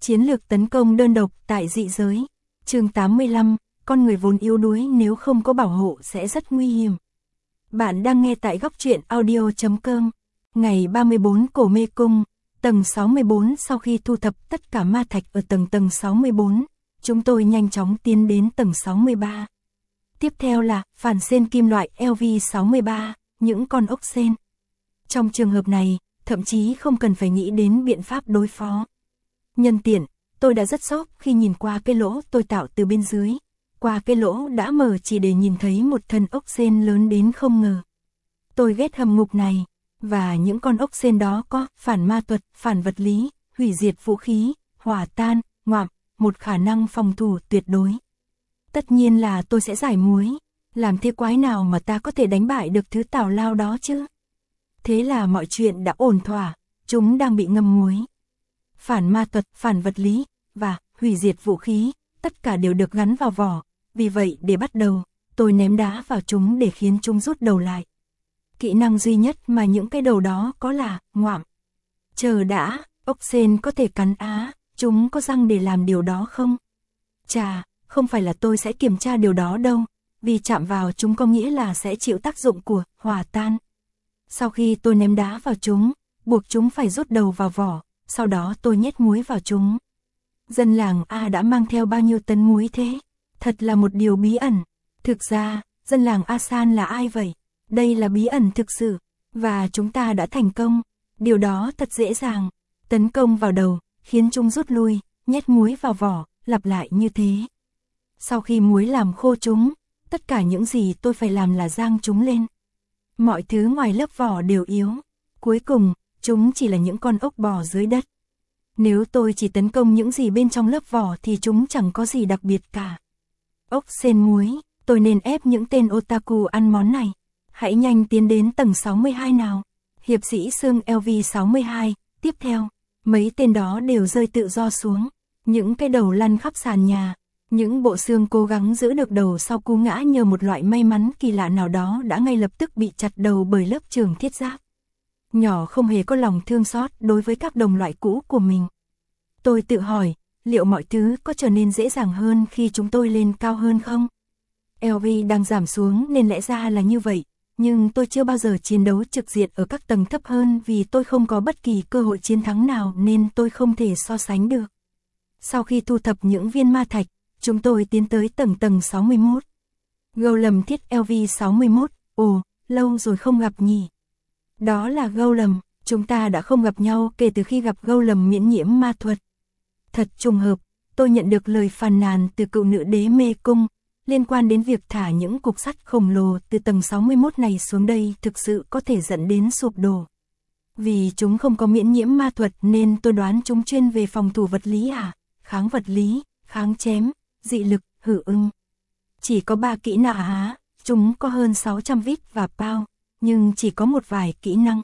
Chiến lược tấn công đơn độc tại dị giới. Chương 85, con người vốn yếu đuối nếu không có bảo hộ sẽ rất nguy hiểm. Bạn đang nghe tại góc truyện audio.com. Ngày 34 Cổ Mê Cung, tầng 64. Sau khi thu thập tất cả ma thạch ở tầng 64, chúng tôi nhanh chóng tiến đến tầng 63. Tiếp theo là phản sên kim loại LV63, những con ốc sên. Trong trường hợp này, thậm chí không cần phải nghĩ đến biện pháp đối phó. Nhân tiện, tôi đã rất sốc khi nhìn qua cái lỗ tôi tạo từ bên dưới. Qua cái lỗ đã mở chỉ để nhìn thấy một thân ốc sên lớn đến không ngờ. Tôi ghét hầm ngục này, và những con ốc sên đó có phản ma thuật, phản vật lý, hủy diệt vũ khí, hỏa tan, ngoạm, một khả năng phòng thủ tuyệt đối. Tất nhiên là tôi sẽ giải muối, làm thế quái nào mà ta có thể đánh bại được thứ tào lao đó chứ? Thế là mọi chuyện đã ổn thỏa, chúng đang bị ngâm muối. Phản ma thuật, phản vật lý, và hủy diệt vũ khí, tất cả đều được gắn vào vỏ, vì vậy để bắt đầu, tôi ném đá vào chúng để khiến chúng rút đầu lại. Kỹ năng duy nhất mà những cái đầu đó có là ngoạm. Chờ đã, ốc sên có thể cắn á, chúng có răng để làm điều đó không? Chà, không phải là tôi sẽ kiểm tra điều đó đâu, vì chạm vào chúng có nghĩa là sẽ chịu tác dụng của hỏa tan. Sau khi tôi ném đá vào chúng, buộc chúng phải rút đầu vào vỏ, sau đó tôi nhét muối vào chúng. Dân làng A đã mang theo bao nhiêu tấn muối thế? Thật là một điều bí ẩn. Thực ra, dân làng Asan là ai vậy? Đây là bí ẩn thực sự, và chúng ta đã thành công. Điều đó thật dễ dàng. Tấn công vào đầu, khiến chúng rút lui, nhét muối vào vỏ, lặp lại như thế. Sau khi muối làm khô chúng, tất cả những gì tôi phải làm là rang chúng lên. Mọi thứ ngoài lớp vỏ đều yếu. Cuối cùng, chúng chỉ là những con ốc bò dưới đất. Nếu tôi chỉ tấn công những gì bên trong lớp vỏ thì chúng chẳng có gì đặc biệt cả. Ốc sên muối, tôi nên ép những tên otaku ăn món này. Hãy nhanh tiến đến tầng 62 nào. Hiệp sĩ xương LV62, tiếp theo, mấy tên đó đều rơi tự do xuống. Những cái đầu lăn khắp sàn nhà. Những bộ xương cố gắng giữ được đầu sau cú ngã nhờ một loại may mắn kỳ lạ nào đó đã ngay lập tức bị chặt đầu bởi lớp trường thiết giáp. Nhỏ không hề có lòng thương xót đối với các đồng loại cũ của mình. Tôi tự hỏi, liệu mọi thứ có trở nên dễ dàng hơn khi chúng tôi lên cao hơn không? LV đang giảm xuống nên lẽ ra là như vậy, nhưng tôi chưa bao giờ chiến đấu trực diện ở các tầng thấp hơn vì tôi không có bất kỳ cơ hội chiến thắng nào nên tôi không thể so sánh được. Sau khi thu thập những viên ma thạch, chúng tôi tiến tới tầng 61. Golem thiết LV61, ồ, lâu rồi không gặp nhỉ. Đó là Golem, chúng ta đã không gặp nhau kể từ khi gặp Golem miễn nhiễm ma thuật. Thật trùng hợp, tôi nhận được lời phàn nàn từ cựu nữ đế mê cung, liên quan đến việc thả những cục sắt khổng lồ từ tầng 61 này xuống đây thực sự có thể dẫn đến sụp đổ. Vì chúng không có miễn nhiễm ma thuật nên tôi đoán chúng chuyên về phòng thủ vật lý kháng vật lý, kháng chém, dị lực, hử ưng. Chỉ có 3 kỹ năng chúng có hơn 600 vít và pow, nhưng chỉ có một vài kỹ năng.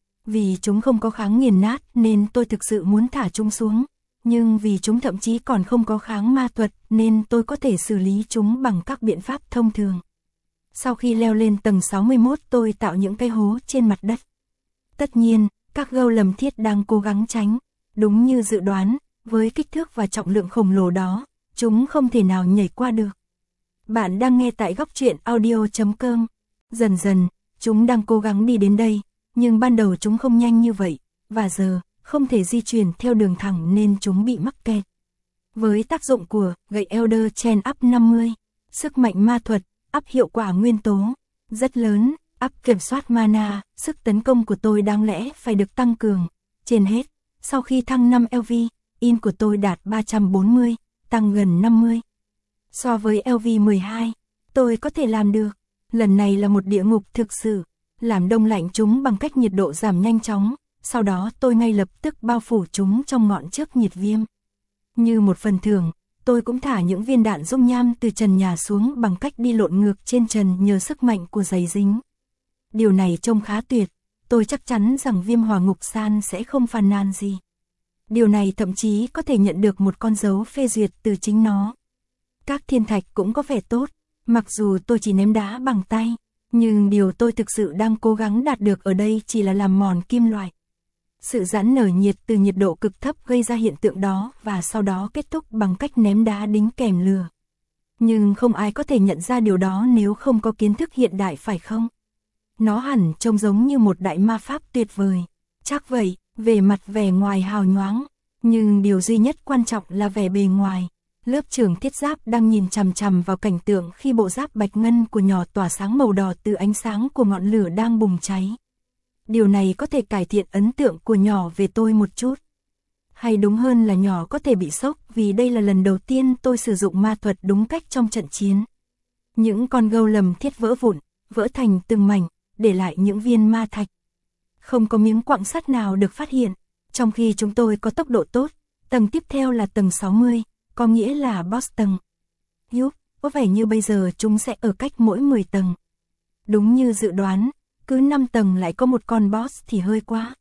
Vì chúng không có kháng nghiền nát nên tôi thực sự muốn thả chúng xuống, nhưng vì chúng thậm chí còn không có kháng ma thuật nên tôi có thể xử lý chúng bằng các biện pháp thông thường. Sau khi leo lên tầng 61 tôi tạo những cái hố trên mặt đất. Tất nhiên, các golem thiết đang cố gắng tránh, đúng như dự đoán, với kích thước và trọng lượng khổng lồ đó, chúng không thể nào nhảy qua được. Bạn đang nghe tại góc truyện audio.com. Dần dần, chúng đang cố gắng đi đến đây, nhưng ban đầu chúng không nhanh như vậy, và giờ, không thể di chuyển theo đường thẳng nên chúng bị mắc kẹt. Với tác dụng của gậy Elder Chain Up 50, sức mạnh ma thuật, up hiệu quả nguyên tố, rất lớn, up kiểm soát mana, sức tấn công của tôi đáng lẽ phải được tăng cường. Trên hết, sau khi thăng 5 LV, in của tôi đạt 340, tăng gần 50. So với LV12, tôi có thể làm được. Lần này là một địa ngục thực sự, làm đông lạnh chúng bằng cách nhiệt độ giảm nhanh chóng, sau đó tôi ngay lập tức bao phủ chúng trong ngọn trước nhiệt viêm. Như một phần thưởng, tôi cũng thả những viên đạn dung nham từ trần nhà xuống bằng cách đi lộn ngược trên trần nhờ sức mạnh của giày dính. Điều này trông khá tuyệt, tôi chắc chắn rằng viêm hỏa ngục san sẽ không phàn nàn gì. Điều này thậm chí có thể nhận được một con dấu phê duyệt từ chính nó. Các thiên thạch cũng có vẻ tốt, mặc dù tôi chỉ ném đá bằng tay, nhưng điều tôi thực sự đang cố gắng đạt được ở đây chỉ là làm mòn kim loại. Sự giãn nở nhiệt từ nhiệt độ cực thấp gây ra hiện tượng đó và sau đó kết thúc bằng cách ném đá đính kèm lửa. Nhưng không ai có thể nhận ra điều đó nếu không có kiến thức hiện đại phải không? Nó hẳn trông giống như một đại ma pháp tuyệt vời. Chắc vậy, về mặt vẻ ngoài hào nhoáng. Nhưng điều duy nhất quan trọng là vẻ bề ngoài. Lớp trưởng thiết giáp đang nhìn chằm chằm vào cảnh tượng khi bộ giáp bạch ngân của nhỏ tỏa sáng màu đỏ từ ánh sáng của ngọn lửa đang bùng cháy. Điều này có thể cải thiện ấn tượng của nhỏ về tôi một chút. Hay đúng hơn là nhỏ có thể bị sốc vì đây là lần đầu tiên tôi sử dụng ma thuật đúng cách trong trận chiến. Những con gâu lầm thiết vỡ vụn, vỡ thành từng mảnh, để lại những viên ma thạch. Không có miếng quặng sắt nào được phát hiện, trong khi chúng tôi có tốc độ tốt. Tầng tiếp theo là tầng 60, có nghĩa là boss tầng. Có vẻ như bây giờ chúng sẽ ở cách mỗi 10 tầng. Đúng như dự đoán, cứ 5 tầng lại có một con boss thì hơi quá.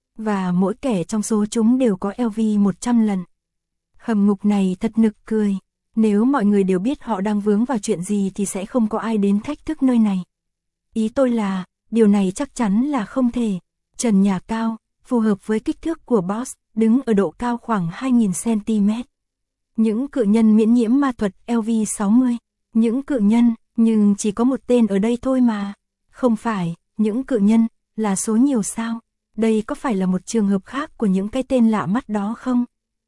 Và mỗi kẻ trong số chúng đều có LV 100 lần. Hầm ngục này thật nực cười. Nếu mọi người đều biết họ đang vướng vào chuyện gì thì sẽ không có ai đến thách thức nơi này. Ý tôi là, điều này chắc chắn là không thể. Trần nhà cao, phù hợp với kích thước của boss, đứng ở độ cao khoảng 2.000cm. Những cự nhân miễn nhiễm ma thuật LV60. Những cự nhân, nhưng chỉ có một tên ở đây thôi mà. Không phải, những cự nhân, là số nhiều sao? Đây có phải là một trường hợp khác của những cái tên lạ mắt đó không?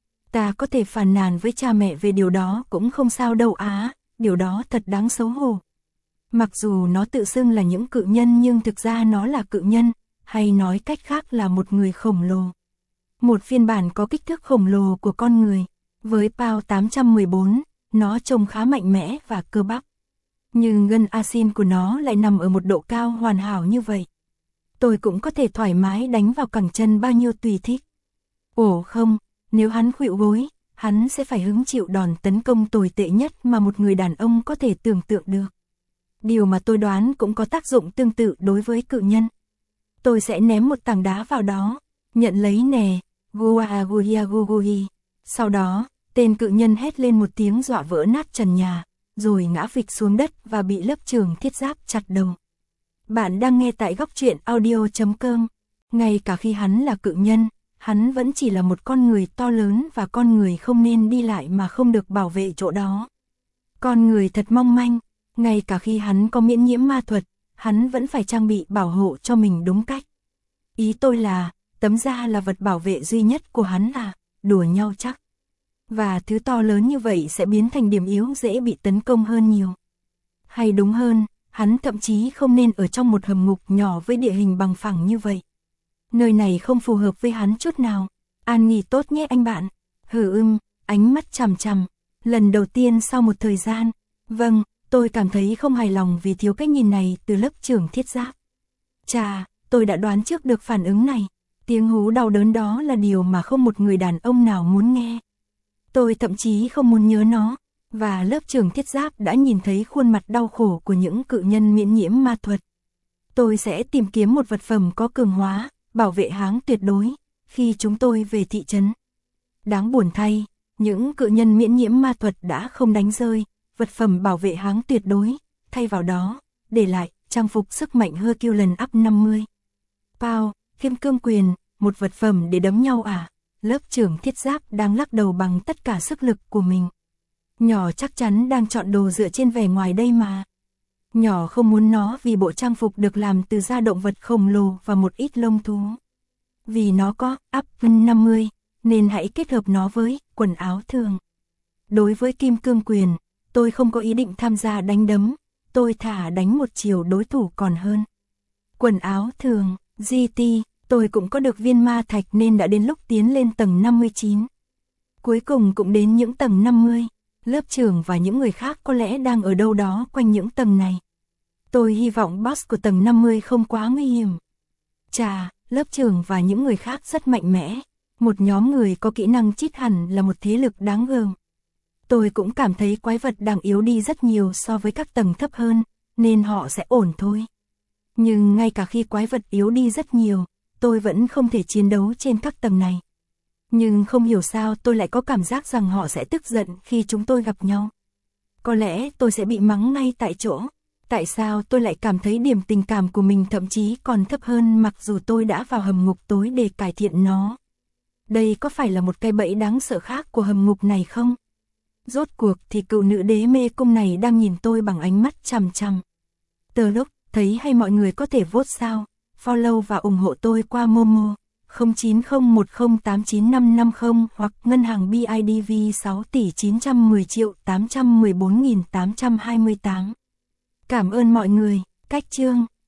Ta có thể phàn nàn với cha mẹ về điều đó cũng không sao đâu á, điều đó thật đáng xấu hổ. Mặc dù nó tự xưng là những cự nhân nhưng thực ra nó là cự nhân, hay nói cách khác là một người khổng lồ. Một phiên bản có kích thước khổng lồ của con người, với pound 814, nó trông khá mạnh mẽ và cơ bắp. Nhưng gân asin của nó lại nằm ở một độ cao hoàn hảo như vậy. Tôi cũng có thể thoải mái đánh vào cẳng chân bao nhiêu tùy thích. Ồ không, nếu hắn khuỵu gối, hắn sẽ phải hứng chịu đòn tấn công tồi tệ nhất mà một người đàn ông có thể tưởng tượng được. Điều mà tôi đoán cũng có tác dụng tương tự đối với cự nhân. Tôi sẽ ném một tảng đá vào đó, nhận lấy nè, guaguiaguguhi. Sau đó, tên cự nhân hét lên một tiếng dọa vỡ nát trần nhà, rồi ngã phịch xuống đất và bị lớp trưởng thiết giáp chặt đầu. Bạn đang nghe tại góc truyện audio.com. Ngay cả khi hắn là cự nhân, hắn vẫn chỉ là một con người to lớn và con người không nên đi lại mà không được bảo vệ chỗ đó. Con người thật mong manh, ngay cả khi hắn có miễn nhiễm ma thuật, hắn vẫn phải trang bị bảo hộ cho mình đúng cách. Ý tôi là, tấm da là vật bảo vệ duy nhất của hắn à, đùa nhau chắc. Và thứ to lớn như vậy sẽ biến thành điểm yếu dễ bị tấn công hơn nhiều. Hay đúng hơn, hắn thậm chí không nên ở trong một hầm ngục nhỏ với địa hình bằng phẳng như vậy. Nơi này không phù hợp với hắn chút nào. An nghỉ tốt nhé anh bạn. Ánh mắt chằm chằm. Lần đầu tiên sau một thời gian. Vâng, tôi cảm thấy không hài lòng vì thiếu cách nhìn này từ lớp trưởng thiết giáp. Chà, tôi đã đoán trước được phản ứng này. Tiếng hú đau đớn đó là điều mà không một người đàn ông nào muốn nghe. Tôi thậm chí không muốn nhớ nó. Và lớp trưởng thiết giáp đã nhìn thấy khuôn mặt đau khổ của những cự nhân miễn nhiễm ma thuật. Tôi sẽ tìm kiếm một vật phẩm có cường hóa, bảo vệ háng tuyệt đối, khi chúng tôi về thị trấn. Đáng buồn thay, những cự nhân miễn nhiễm ma thuật đã không đánh rơi vật phẩm bảo vệ háng tuyệt đối, thay vào đó, để lại trang phục sức mạnh Herculean up 50. Pow, kim cương quyền, một vật phẩm để đấm nhau à? Lớp trưởng thiết giáp đang lắc đầu bằng tất cả sức lực của mình. Nhỏ chắc chắn đang chọn đồ dựa trên vẻ ngoài đây mà. Nhỏ không muốn nó vì bộ trang phục được làm từ da động vật khổng lồ và một ít lông thú. Vì nó có up 50, nên hãy kết hợp nó với quần áo thường. Đối với kim cương quyền, tôi không có ý định tham gia đánh đấm, tôi thả đánh một chiều đối thủ còn hơn. Quần áo thường, GT, tôi cũng có được viên ma thạch nên đã đến lúc tiến lên tầng 59. Cuối cùng cũng đến những tầng 50. Lớp trưởng và những người khác có lẽ đang ở đâu đó quanh những tầng này. Tôi hy vọng boss của tầng 50 không quá nguy hiểm. Chà, lớp trưởng và những người khác rất mạnh mẽ. Một nhóm người có kỹ năng chít hẳn là một thế lực đáng gờm. Tôi cũng cảm thấy quái vật đang yếu đi rất nhiều so với các tầng thấp hơn, nên họ sẽ ổn thôi. Nhưng ngay cả khi quái vật yếu đi rất nhiều, tôi vẫn không thể chiến đấu trên các tầng này. Nhưng không hiểu sao tôi lại có cảm giác rằng họ sẽ tức giận khi chúng tôi gặp nhau. Có lẽ tôi sẽ bị mắng ngay tại chỗ. Tại sao tôi lại cảm thấy điểm tình cảm của mình thậm chí còn thấp hơn mặc dù tôi đã vào hầm ngục tối để cải thiện nó? Đây có phải là một cái bẫy đáng sợ khác của hầm ngục này không? Rốt cuộc thì cựu nữ đế mê cung này đang nhìn tôi bằng ánh mắt chằm chằm. Tờ lúc, thấy hay mọi người có thể vote sao, follow và ủng hộ tôi qua Momo 0901089550 hoặc ngân hàng BIDV 6.910.814.828. Cảm ơn mọi người. Cách chương